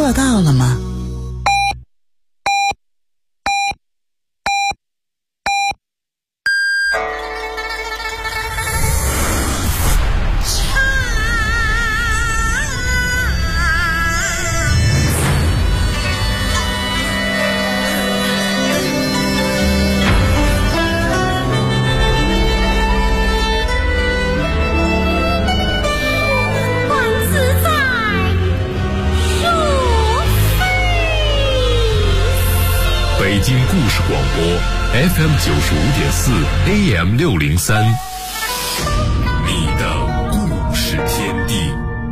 做到了吗？ 北京故事广播 FM 95.4 AM 603，你的故事天地。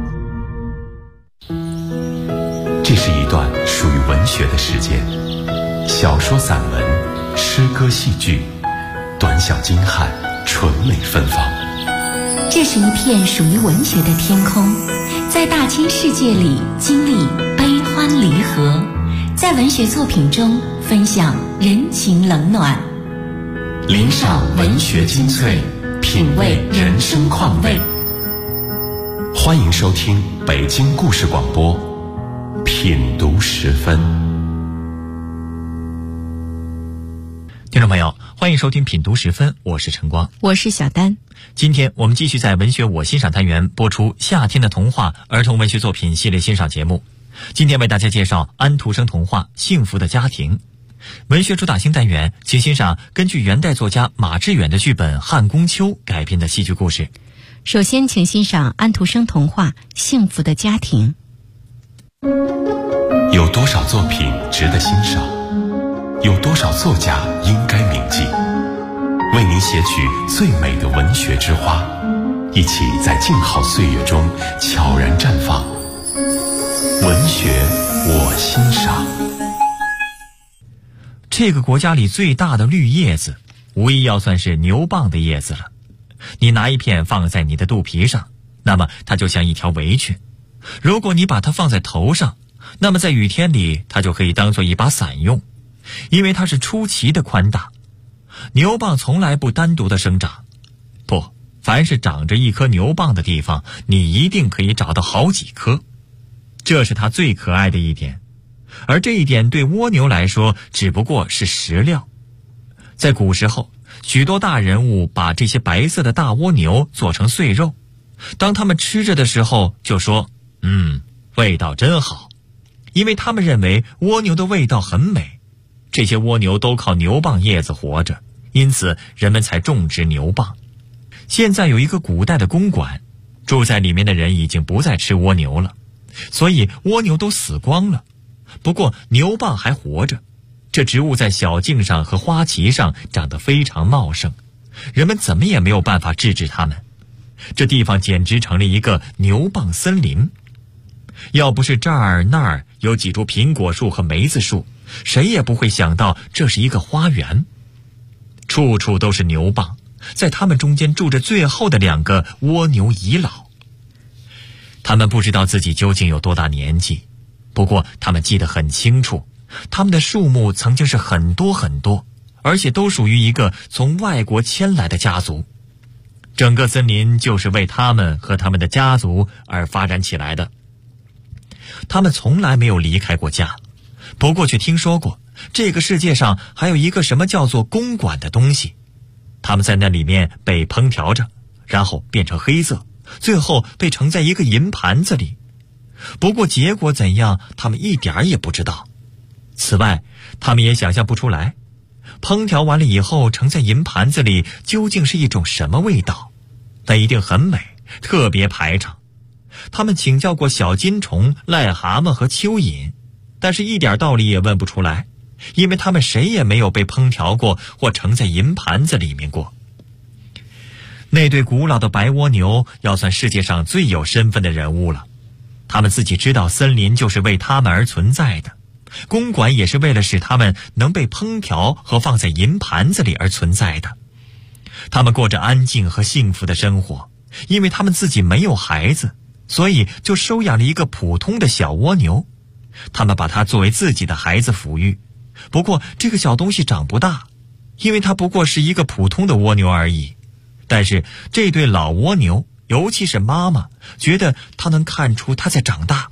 这是一段属于文学的时间，小说、散文、诗歌、戏剧，短小精悍，纯美芬芳。 这是一片属于文学的天空，在大千世界里经历悲欢离合，在文学作品中分享人情冷暖， 领赏文学精粹，品味人生况味。欢迎收听北京故事广播品读时分。 听众朋友，欢迎收听品读时分，我是晨光， 我是小丹。 今天我们继续在文学我欣赏单元播出夏天的童话儿童文学作品系列欣赏节目。今天为大家介绍安徒生童话《幸福的家庭》。文学主打星单元，请欣赏根据元代作家马致远的剧本《汉宫秋》改编的戏剧故事。 首先请欣赏安徒生童话《幸福的家庭》。 有多少作品值得欣赏？有多少作家应该铭记？为您写取最美的文学之花，一起在静好岁月中悄然绽放。文学我欣赏。 这个国家里最大的绿叶子，无疑要算是牛蒡的叶子了。你拿一片放在你的肚皮上，那么它就像一条围裙；如果你把它放在头上，那么在雨天里它就可以当做一把伞用，因为它是出奇的宽大。牛蒡从来不单独的生长，不，凡是长着一颗牛蒡的地方，你一定可以找到好几颗。这是它最可爱的一点，而这一点对蜗牛来说只不过是食料。在古时候，许多大人物把这些白色的大蜗牛做成碎肉，当他们吃着的时候就说味道真好，因为他们认为蜗牛的味道很美。这些蜗牛都靠牛蒡叶子活着，因此人们才种植牛蒡。现在有一个古代的公馆，住在里面的人已经不再吃蜗牛了，所以蜗牛都死光了。不过牛蒡还活着，这植物在小径上和花旗上长得非常茂盛，人们怎么也没有办法制止它们。这地方简直成了一个牛蒡森林。要不是这儿那儿有几株苹果树和梅子树，谁也不会想到这是一个花园。处处都是牛蒡，在它们中间住着最后的2个蜗牛遗老。他们不知道自己究竟有多大年纪，不过他们记得很清楚，他们的数目曾经是很多很多，而且都属于一个从外国迁来的家族。整个森林就是为他们和他们的家族而发展起来的。他们从来没有离开过家，不过却听说过这个世界上还有一个什么叫做公馆的东西。他们在那里面被烹调着，然后变成黑色，最后被盛在一个银盘子里。不过结果怎样，他们一点也不知道。此外，他们也想象不出来，烹调完了以后盛在银盘子里究竟是一种什么味道。那一定很美，特别排场。他们请教过小金虫、癞蛤蟆和蚯蚓，但是一点道理也问不出来，因为他们谁也没有被烹调过或盛在银盘子里面过。那对古老的白蜗牛要算世界上最有身份的人物了。他们自己知道森林就是为他们而存在的，公馆也是为了使他们能被烹调和放在银盘子里而存在的。他们过着安静和幸福的生活，因为他们自己没有孩子，所以就收养了一个普通的小蜗牛。他们把它作为自己的孩子抚育，不过这个小东西长不大，因为它不过是一个普通的蜗牛而已。但是这对老蜗牛，尤其是妈妈，觉得它能看出它在长大，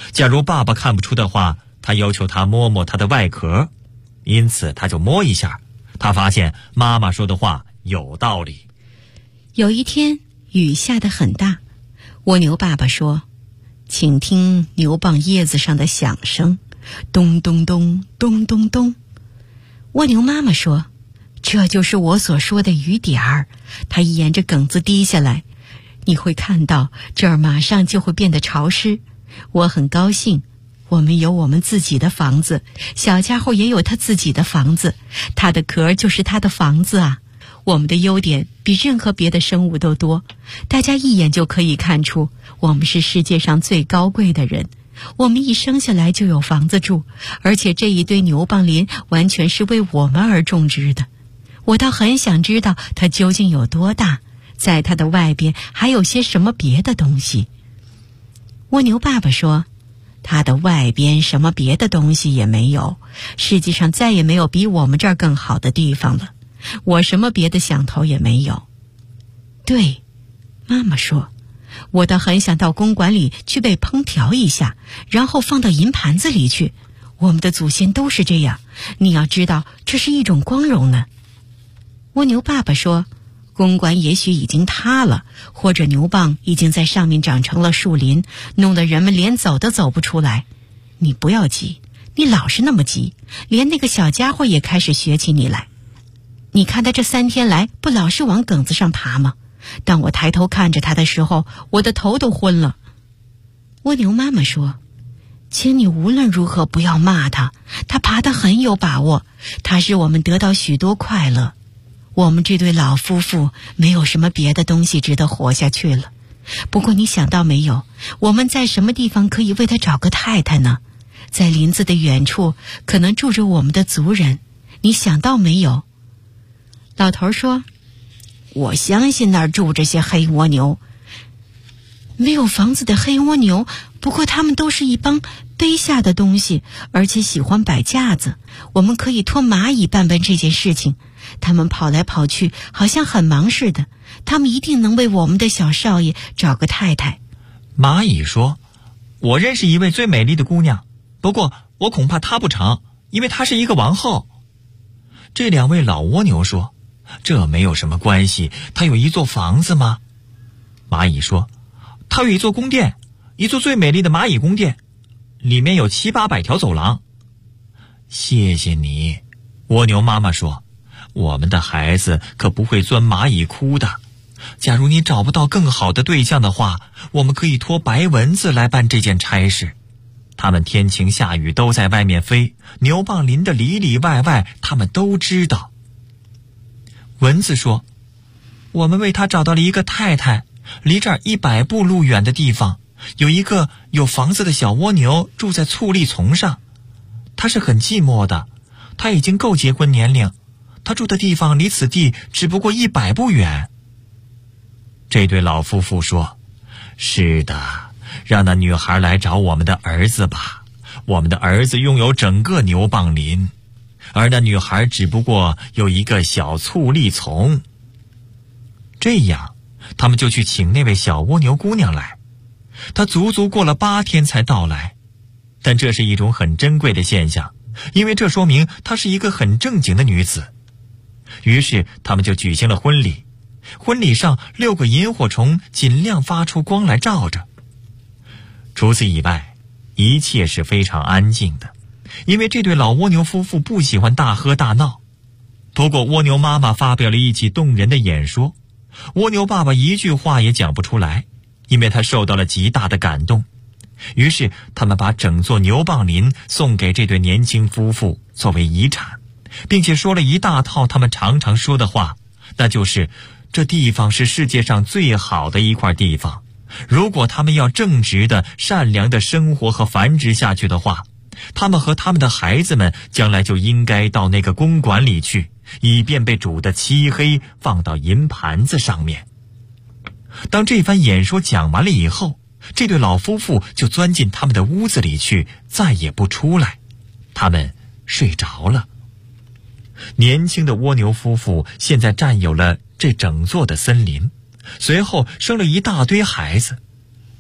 假如爸爸看不出的话，他要求他摸摸他的外壳，因此他就摸一下，他发现妈妈说的话有道理。 有一天雨下得很大，蜗牛爸爸说：“请听牛蒡叶子上的响声，咚咚咚，咚咚咚。”蜗牛妈妈说：“这就是我所说的雨点儿，它沿着梗子滴下来，你会看到这儿马上就会变得潮湿。我很高兴，我们有我们自己的房子，小家伙也有他自己的房子，他的壳就是他的房子啊。我们的优点比任何别的生物都多，大家一眼就可以看出，我们是世界上最高贵的人。我们一生下来就有房子住，而且这一堆牛蒡林完全是为我们而种植的。我倒很想知道它究竟有多大，在它的外边还有些什么别的东西。”蜗牛爸爸说：“它的外边什么别的东西也没有，世界上再也没有比我们这儿更好的地方了。我什么别的想头也没有。”对，妈妈说：“我倒很想到公馆里去被烹调一下，然后放到银盘子里去。我们的祖先都是这样，你要知道，这是一种光荣呢。”蜗牛爸爸说：“公馆也许已经塌了，或者牛蒡已经在上面长成了树林，弄得人们连走都走不出来。你不要急，你老是那么急，连那个小家伙也开始学起你来。你看他这3天来不老是往梗子上爬吗？当我抬头看着他的时候，我的头都昏了。”蜗牛妈妈说：“请你无论如何不要骂他，他爬得很有把握，他使我们得到许多快乐。我们这对老夫妇没有什么别的东西值得活下去了。不过你想到没有，我们在什么地方可以为他找个太太呢？在林子的远处可能住着我们的族人，你想到没有？”老头说：“我相信那儿住着些黑蜗牛。”没有房子的黑蜗牛，不过他们都是一帮卑下的东西，而且喜欢摆架子。我们可以托蚂蚁办这件事情，他们跑来跑去，好像很忙似的。他们一定能为我们的小少爷找个太太。 蚂蚁说：“我认识一位最美丽的姑娘，不过我恐怕她不成，因为她是一个王后。”这2位老蜗牛说：“这没有什么关系，她有一座房子吗？”蚂蚁说：“她有一座宫殿，一座最美丽的蚂蚁宫殿，里面有700-800条走廊。”谢谢你，蜗牛妈妈说：“我们的孩子可不会钻蚂蚁窟的。假如你找不到更好的对象的话，我们可以托白蚊子来办这件差事。他们天晴下雨都在外面飞，牛蒡林的里里外外他们都知道。”蚊子说：“我们为他找到了一个太太，离这儿100步路远的地方，有一个有房子的小蜗牛住在醋栗丛上。他是很寂寞的，他已经够结婚年龄，他住的地方离此地只不过100步远。”这对老夫妇说：“是的，让那女孩来找我们的儿子吧。我们的儿子拥有整个牛蒡林，而那女孩只不过有一个小醋栗丛。”这样，他们就去请那位小蜗牛姑娘来。她足足过了8天才到来，但这是一种很珍贵的现象，因为这说明她是一个很正经的女子。于是他们就举行了婚礼。婚礼上6个萤火虫尽量发出光来照着。除此以外，一切是非常安静的，因为这对老蜗牛夫妇不喜欢大喝大闹。不过蜗牛妈妈发表了一起动人的演说，蜗牛爸爸一句话也讲不出来，因为他受到了极大的感动。于是他们把整座牛蒡林送给这对年轻夫妇作为遗产，并且说了一大套他们常常说的话，那就是这地方是世界上最好的一块地方。如果他们要正直的、善良的生活和繁殖下去的话，他们和他们的孩子们将来就应该到那个公馆里去，以便被煮得漆黑，放到银盘子上面。当这番演说讲完了以后，这对老夫妇就钻进他们的屋子里去，再也不出来。他们睡着了。年轻的蜗牛夫妇现在占有了这整座的森林，随后生了一大堆孩子。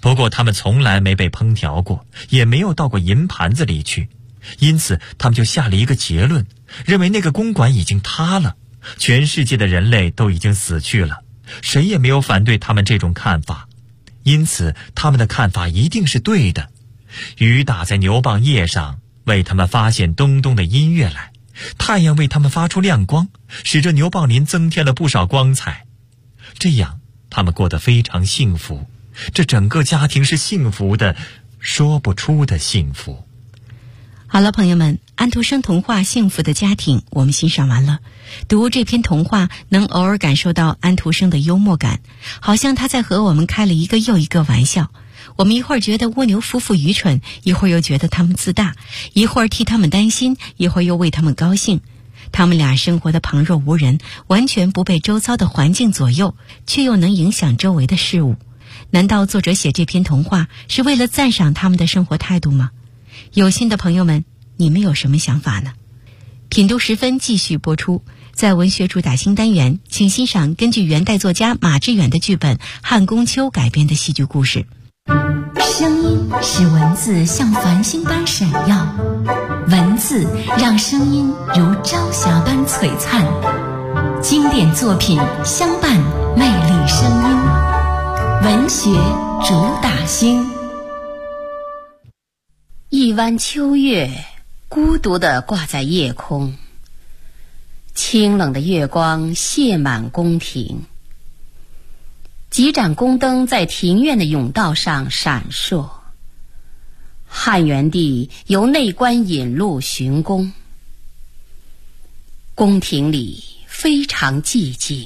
不过他们从来没被烹调过，也没有到过银盘子里去，因此他们就下了一个结论，认为那个公馆已经塌了，全世界的人类都已经死去了，谁也没有反对他们这种看法，因此他们的看法一定是对的。雨打在牛蒡叶上，为他们发现咚咚的音乐来，太阳为他们发出亮光，使这牛蒡林增添了不少光彩。这样他们过得非常幸福，这整个家庭是幸福的，说不出的幸福。 好了，朋友们，安徒生童话《幸福的家庭》我们欣赏完了。读这篇童话能偶尔感受到安徒生的幽默感，好像他在和我们开了一个又一个玩笑。我们一会儿觉得蜗牛夫妇愚蠢，一会儿又觉得他们自大，一会儿替他们担心，一会儿又为他们高兴。他们俩生活的旁若无人，完全不被周遭的环境左右，却又能影响周围的事物。难道作者写这篇童话是为了赞赏他们的生活态度吗？有心的朋友们，你们有什么想法呢？品读时分继续播出，在文学主打新单元，请欣赏根据元代作家马致远的剧本《汉宫秋》改编的戏剧故事。 声音使文字像繁星般闪耀，文字让声音如朝霞般璀璨。经典作品相伴，魅力声音，文学主打星。 一弯秋月孤独地挂在夜空，清冷的月光泻满宫廷，几盏宫灯在庭院的甬道上闪烁。汉元帝由内官引路巡宫，宫廷里非常寂静。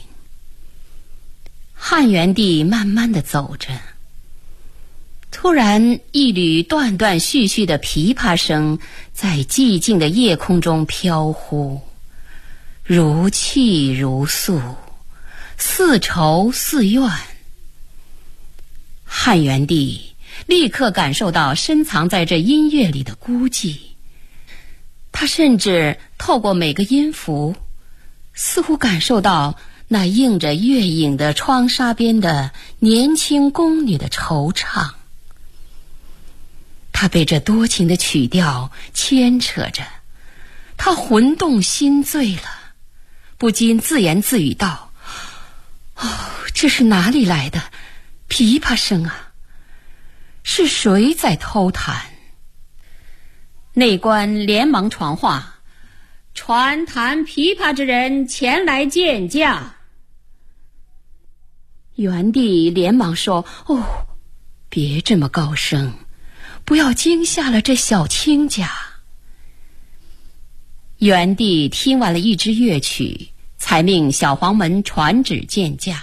汉元帝慢慢地走着，突然一缕断断续续的琵琶声在寂静的夜空中飘忽，如泣如诉，似愁似怨。汉元帝立刻感受到深藏在这音乐里的孤寂，他甚至透过每个音符，似乎感受到那映着月影的窗纱边的年轻宫女的惆怅。他被这多情的曲调牵扯着，他魂动心醉了，不禁自言自语道：哦，这是哪里来的琵琶声啊？是谁在偷弹？内官连忙传话：传弹琵琶之人前来见驾。元帝连忙说：哦，别这么高声，不要惊吓了这小亲家。元帝听完了一支乐曲，才命小黄门传旨见驾。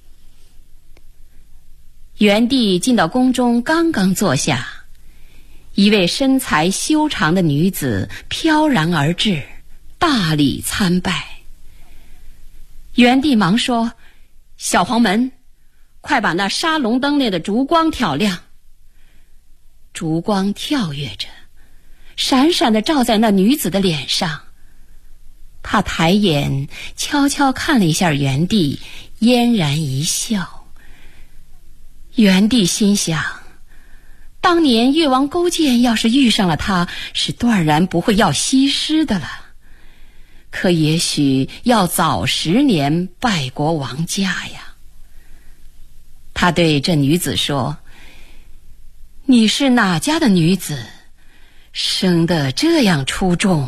元帝进到宫中，刚刚坐下，一位身材修长的女子飘然而至，大礼参拜。元帝忙说：小黄门，快把那沙龙灯内的烛光挑亮。烛光跳跃着，闪闪地照在那女子的脸上。他抬眼悄悄看了一下元帝，嫣然一笑。元帝心想，当年越王勾践要是遇上了他，是断然不会要西施的了，可也许要早10年拜国王家呀。他对这女子说：你是哪家的女子，生得这样出众？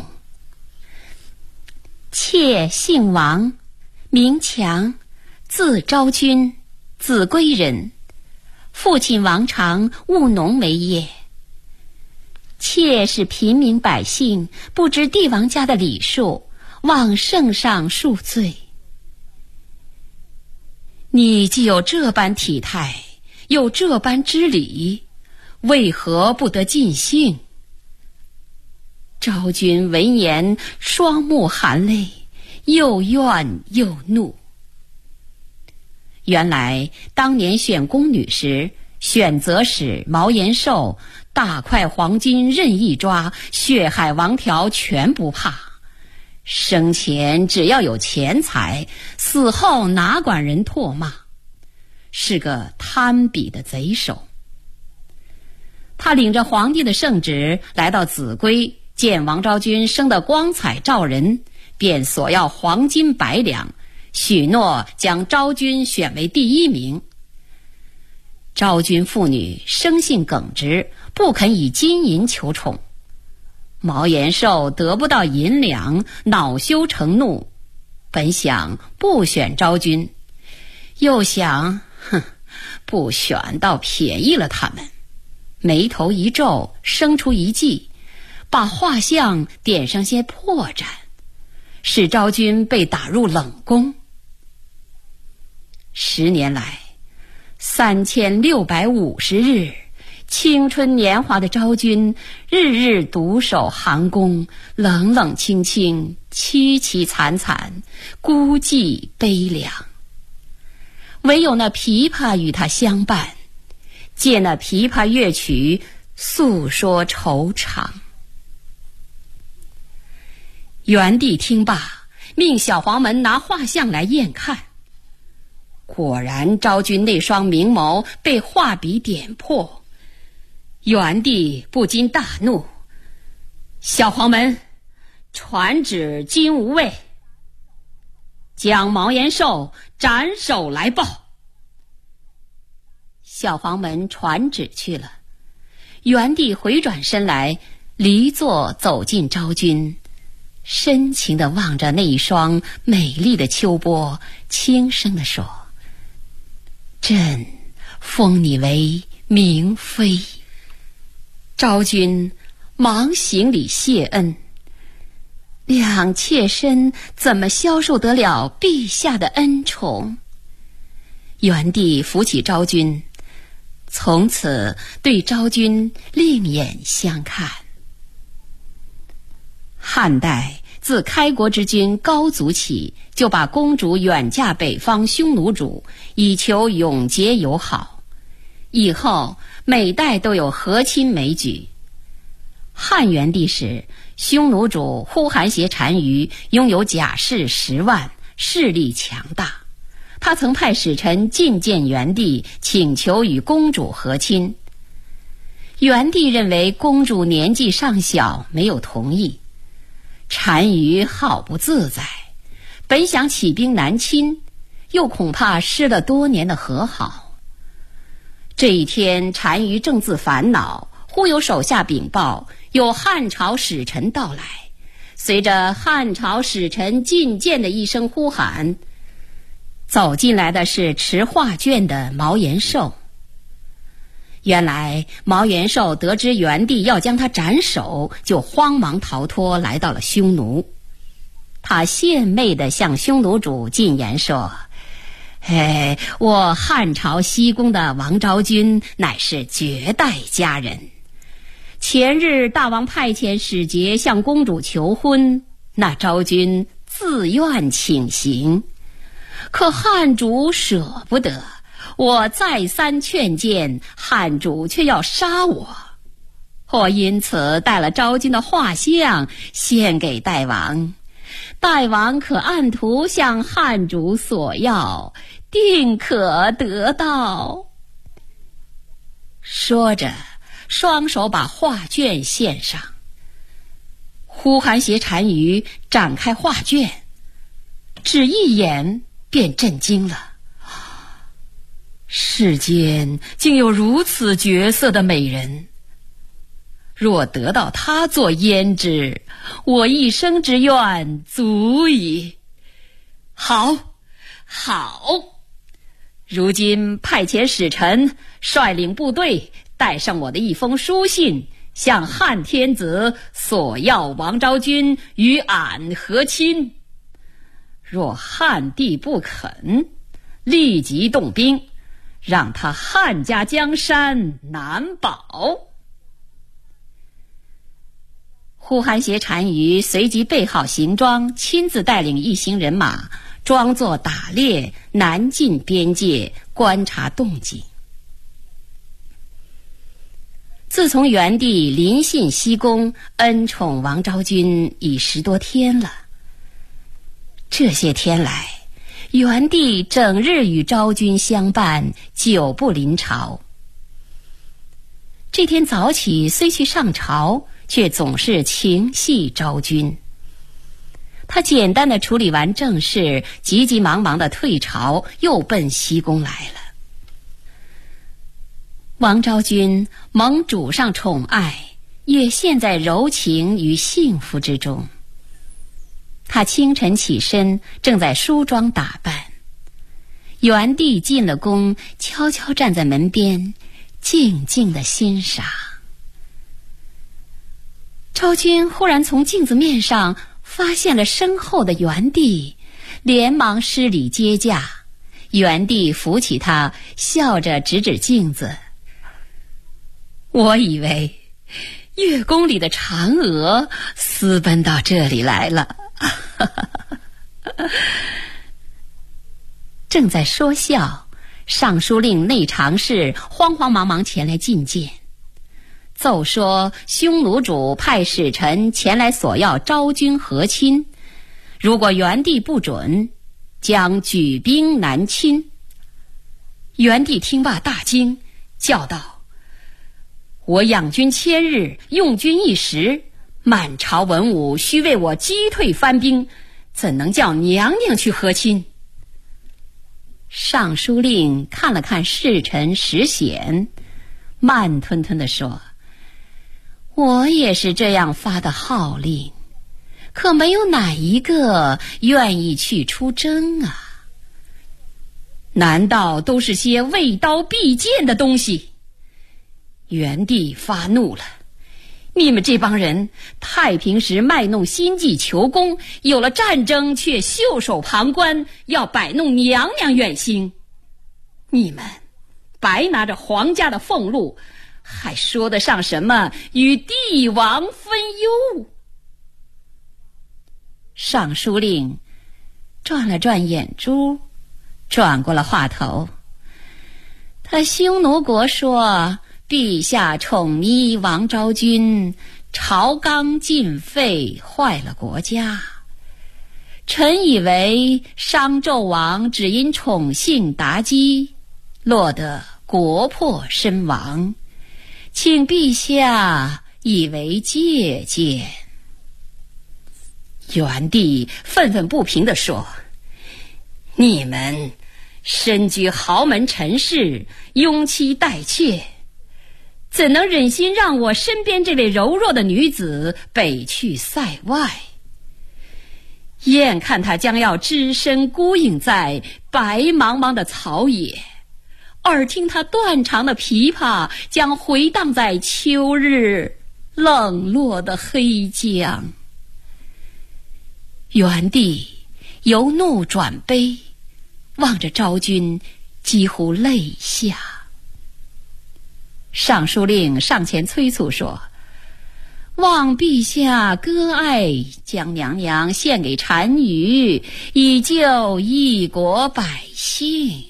妾姓王，名强，字昭君，秭归人。父亲王常务农为业，妾是平民百姓，不知帝王家的礼数，望圣上恕罪。你既有这般体态，有这般之礼，为何不得尽兴？昭君闻言，双目含泪，又怨又怒。原来当年选宫女时，选择使毛延寿大块黄金任意抓，血海王条全不怕。生前只要有钱财，死后哪管人唾骂，是个贪比的贼手。 他领着皇帝的圣旨来到秭归，见王昭君生得光彩照人，便索要黄金100两，许诺将昭君选为第1名。昭君妇女生性耿直，不肯以金银求宠。毛延寿得不到银两，恼羞成怒，本想不选昭君，又想不选倒便宜了他们，眉头一皱，生出一计，把画像点上些破绽，使昭君被打入冷宫。10年来3650日，青春年华的昭君日日独守寒宫，冷冷清清，凄凄惨惨，孤寂悲凉。唯有那琵琶与她相伴，借那琵琶乐曲诉说惆怅。元帝听罢，命小黄门拿画像来验看。果然昭君那双明眸被画笔点破，元帝不禁大怒：小黄门，传旨今无位，将毛延寿斩首来报。小黄门传旨去了，元帝回转身来，离座走近昭君，深情地望着那一双美丽的秋波，轻声地说：朕封你为明妃。昭君忙行礼谢恩，两妾身怎么消受得了陛下的恩宠？元帝扶起昭君，从此对昭君另眼相看。汉代自开国之君高祖起，就把公主远嫁北方匈奴主，以求永结友好。以后每代都有和亲美举。汉元帝时，匈奴主呼韩邪单于拥有甲士10万，势力强大。他曾派使臣觐见元帝，请求与公主和亲。元帝认为公主年纪尚小，没有同意。单于好不自在，本想起兵南侵，又恐怕失了多年的和好。这一天，单于正自烦恼，忽有手下禀报，有汉朝使臣到来。随着汉朝使臣觐见的一声呼喊，走进来的是持画卷的毛延寿。原来毛延寿得知元帝要将他斩首，就慌忙逃脱，来到了匈奴。他献媚地向匈奴主进言说：我汉朝西宫的王昭君乃是绝代佳人，前日大王派遣使节向公主求婚，那昭君自愿请行，可汉主舍不得，我再三劝谏，汉主却要杀我。我因此带了昭君的画像献给大王，大王可按图向汉主索要，定可得到。说着，双手把画卷献上。呼韩邪单于展开画卷，只一眼便震惊了。世间竟有如此绝色的美人，若得到她做胭脂，我一生之愿足矣。好，如今派遣使臣率领部队，带上我的一封书信，向汉天子索要王昭君与俺和亲。若汉帝不肯，立即动兵，让他汉家江山难保。呼韩邪单于随即备好行装，亲自带领一行人马，装作打猎，南进边界，观察动静。自从元帝临幸西宫，恩宠王昭君已10多天了。这些天来，元帝整日与昭君相伴，久不临朝。 这天早起虽去上朝，却总是情系昭君。他简单的处理完政事，急急忙忙的退朝，又奔西宫来了。王昭君蒙主上宠爱，也陷在柔情与幸福之中。他清晨起身，正在梳妆打扮。元帝进了宫，悄悄站在门边，静静地欣赏。昭君忽然从镜子面上发现了身后的元帝，连忙施礼接驾。元帝扶起他，笑着指指镜子：“我以为月宫里的嫦娥私奔到这里来了。”正在说笑，尚书令内常侍慌慌忙忙前来觐见，奏说匈奴主派使臣前来索要昭君和亲，如果元帝不准，将举兵南侵。元帝听罢大惊，叫道：“我养军千日，用军一时，满朝文武须为我击退番兵，怎能叫娘娘去和亲？”尚书令看了看侍臣石显，慢吞吞地说：“我也是这样发的号令，可没有哪一个愿意去出征啊！难道都是些畏刀避剑的东西？”元帝发怒了：“你们这帮人太平时卖弄心计求功，有了战争却袖手旁观，要摆弄娘娘远行。你们白拿着皇家的俸禄，还说得上什么与帝王分忧？”尚书令转了转眼珠，转过了话头：“他匈奴国说陛下宠溺王昭君，朝纲尽废，坏了国家。臣以为商纣王只因宠幸妲己，落得国破身亡，请陛下以为借鉴。”元帝愤愤不平地说：“你们身居豪门陈氏，拥妻带妾，怎能忍心让我身边这位柔弱的女子北去塞外？眼看她将要只身孤影在白茫茫的草野，耳听她断肠的琵琶将回荡在秋日冷落的黑江。”元帝由怒转悲，望着昭君，几乎泪下。尚书令上前催促说：“望陛下割爱，将娘娘献给单于，以救一国百姓。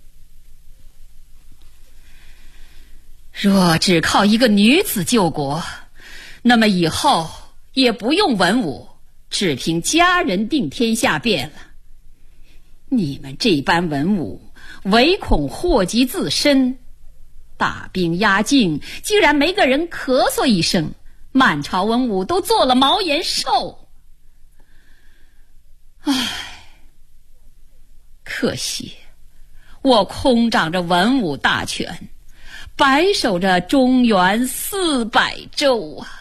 若只靠一个女子救国，那么以后也不用文武，只凭家人定天下便了。你们这般文武，唯恐祸及自身，大兵压境，竟然没个人咳嗽一声，满朝文武都做了毛延寿。唉，可惜我空掌着文武大权，白守着中原400州啊！”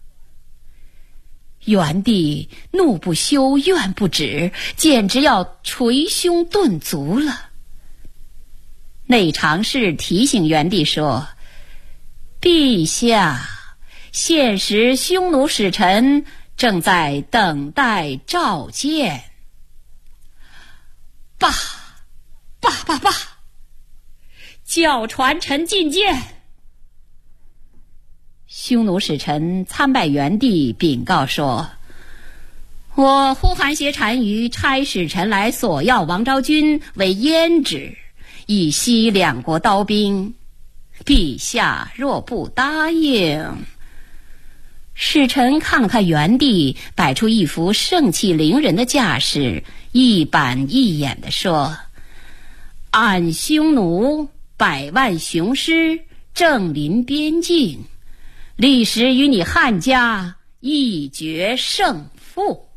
元帝怒不休，怨不止，简直要捶胸顿足了。内常侍提醒元帝说：“陛下，现时匈奴使臣正在等待召见。”罢，叫传臣觐见。匈奴使臣参拜元帝，禀告说：“我呼韩邪单于差使臣来索要王昭君为胭脂，以息两国刀兵。陛下若不答应……”使臣看了看元帝，摆出一副盛气凌人的架势，一板一眼地说：“俺匈奴100万雄师， 正临边境，立时与你汉家一决胜负。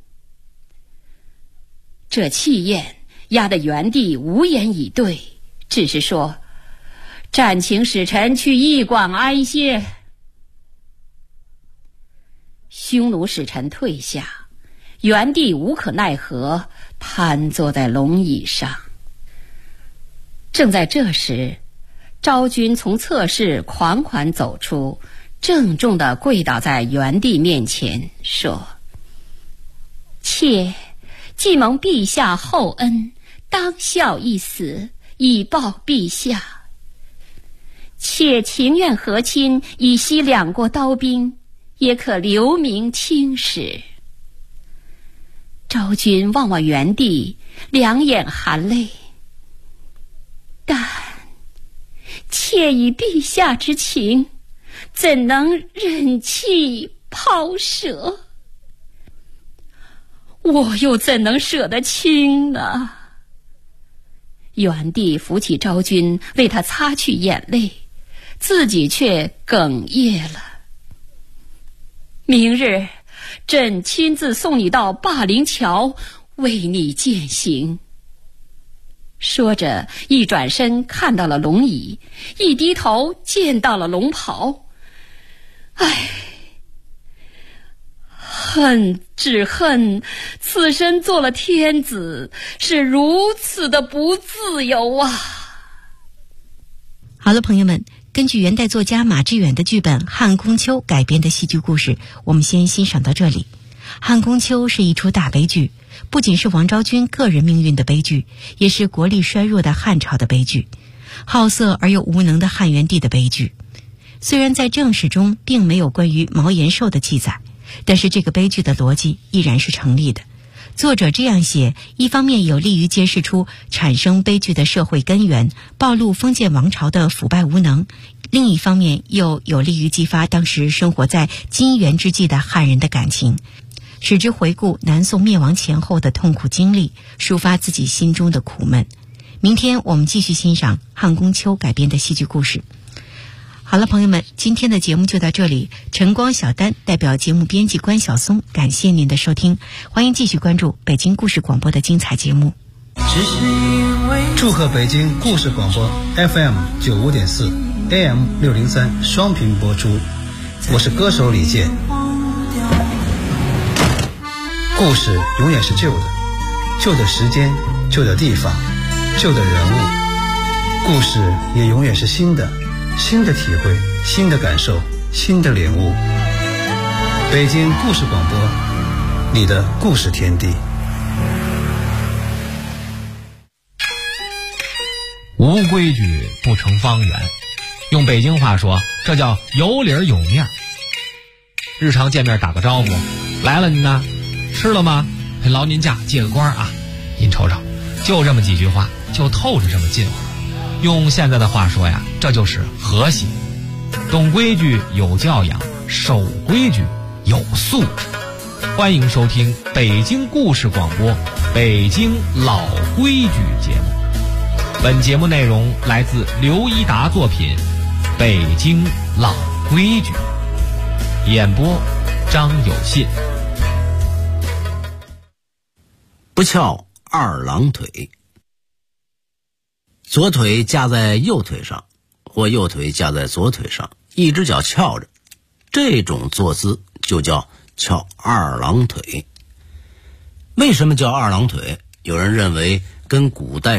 这气焰压得元帝无言以对，只是说：暂请使臣去驿馆安歇。匈奴使臣退下，元帝无可奈何，瘫坐在龙椅上。正在这时，昭君从侧室款款走出，郑重地跪倒在元帝面前，说：妾既蒙陛下厚恩，当效一死，以报陛下。妾情愿和亲，以息两国刀兵，也可留名青史。昭君望望元帝，两眼含泪，但妾以陛下之情，怎能忍气抛舍？我又怎能舍得清呢？元帝扶起昭君，为她擦去眼泪，自己却哽咽了。明日朕亲自送你到灞陵桥，为你饯行。说着，一转身看到了龙椅，一低头见到了龙袍。唉，只恨此身做了天子，是如此的不自由啊！ 好了，朋友们，根据元代作家马致远的剧本《汉宫秋》改编的戏剧故事，我们先欣赏到这里。《汉宫秋》是一出大悲剧，不仅是王昭君个人命运的悲剧，也是国力衰弱的汉朝的悲剧，好色而又无能的汉元帝的悲剧。虽然在正史中并没有关于毛延寿的记载，但是这个悲剧的逻辑依然是成立的。作者这样写，一方面有利于揭示出产生悲剧的社会根源，暴露封建王朝的腐败无能；另一方面又有利于激发当时生活在金元之际的汉人的感情，使之回顾南宋灭亡前后的痛苦经历，抒发自己心中的苦闷。明天我们继续欣赏汉宫秋改编的戏剧故事。好了，朋友们，今天的节目就到这里。晨光小丹代表节目编辑关晓松，感谢您的收听，欢迎继续关注北京故事广播的精彩节目。 祝贺北京故事广播 FM 95.4 AM 603双频播出，我是歌手李健。故事永远是旧的，旧的时间，旧的地方，旧的人物。故事也永远是新的，新的体会，新的感受，新的领悟。北京故事广播，你的故事天地。 无规矩不成方圆，用北京话说，这叫有理有面。日常见面打个招呼，来了您呢，吃了吗？劳您驾，借个光啊！您瞅瞅，就这么几句话，就透着这么近乎。用现在的话说呀，这就是和谐。懂规矩有教养，守规矩有素质。欢迎收听北京故事广播北京老规矩节目。本节目内容来自刘一达作品《北京老规矩》，演播张有信。 不翘二郎腿，左腿架在右腿上，或右腿架在左腿上，一只脚翘着，这种坐姿就叫翘二郎腿。为什么叫二郎腿？有人认为跟古代